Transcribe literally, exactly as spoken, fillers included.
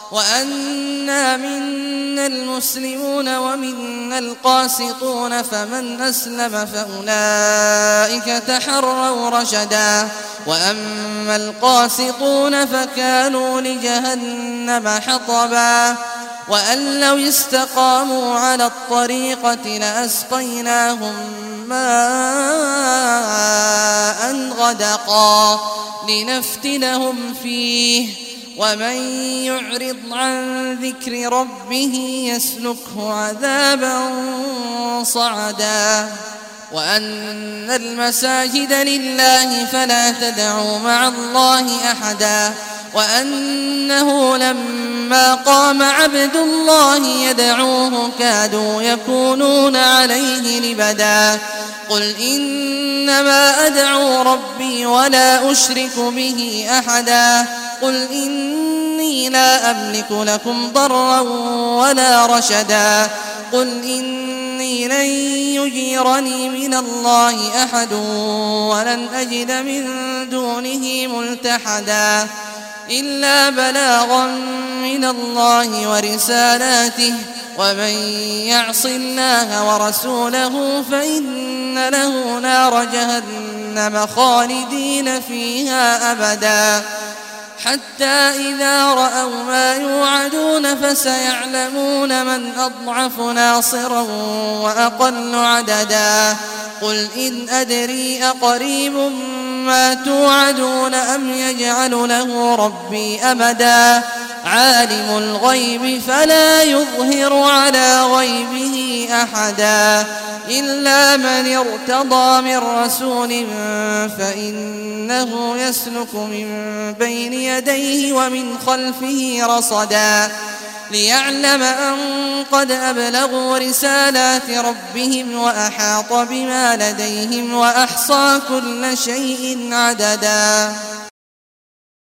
وأنا منا المسلمون ومنا القاسطون فمن أسلم فأولئك تحروا رشدا وأما القاسطون فكانوا لجهنم حطبا وأن لو استقاموا على الطريقة لأسقيناهم ماء غدقا لنفتنهم فيه ومن يعرض عن ذكر ربه يسلكه عذابا صعدا وأن المساجد لله فلا تدعوا مع الله أحدا وأنه لما قام عبد الله يدعوه كادوا يكونون عليه لبدا قل إنما أدعو ربي ولا أشرك به أحدا قل إني لا أملك لكم ضرا ولا رشدا قل إني لن يجيرني من الله أحد ولن أجد من دونه ملتحدا إلا بلاغا من الله ورسالاته ومن يعص الله ورسوله فإن له نار جهنم خالدين فيها أبدا حتى إذا رأوا ما يوعدون فسيعلمون من أضعف ناصرا وأقل عددا قل إن أدري أقريب ما توعدون أم يجعل له ربي أمدا عالم الغيب فلا يظهر على غيبه أحدا إلا من ارتضى من رسول فإنه يسلك من بين يديه ومن خلفه رصدا ليعلم أن قد أبلغوا رسالات ربهم وأحاط بما لديهم وأحصى كل شيء عددا.